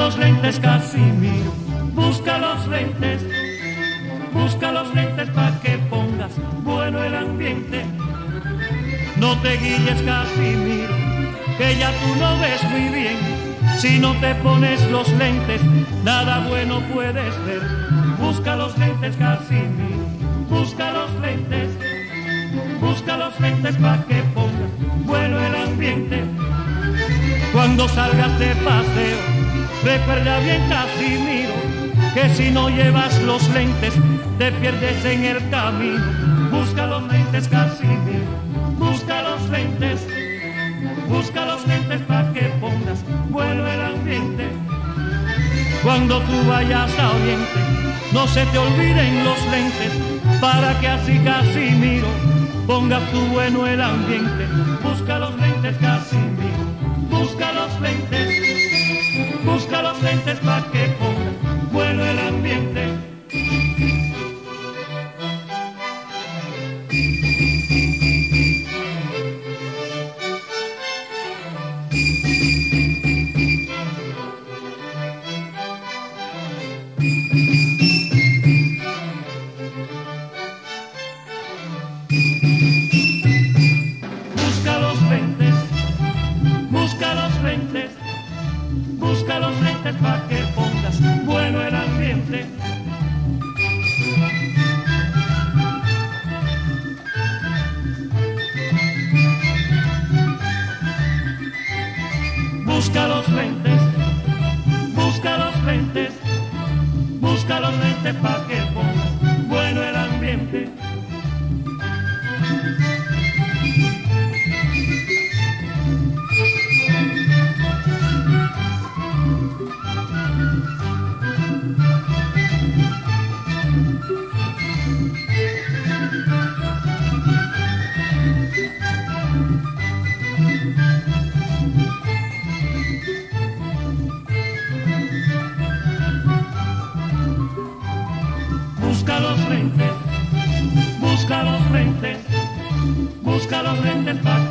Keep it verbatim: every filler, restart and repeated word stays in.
los lentes Casimiro, busca los lentes, busca los lentes pa' que pongas bueno el ambiente. No te guíes Casimiro, que ya tú no ves muy bien. Si no te pones los lentes, nada bueno puedes ver. Busca los lentes Casimiro, busca los lentes, busca los lentes pa' que pongas bueno el ambiente. Cuando salgas de paseo, recuerda bien Casimiro, que si no llevas los lentes, te pierdes en el camino. Busca los lentes Casimiro, busca los lentes, busca los lentes pa' que pongas bueno el ambiente. Cuando tú vayas a Oriente, no se te olviden los lentes, para que así Casimiro pongas tú bueno el ambiente. Busca los lentes Casimiro, busca los lentes, busca los lentes pa' que pongas bueno el ambiente. Busca los lentes, busca los lentes, busca los lentes pa' que pongas bueno el ambiente. Busca los lentes, busca los lentes, busca los lentes pa' que pongas bueno el ambiente. Busca los lentes, busca los lentes, busca los lentes pa'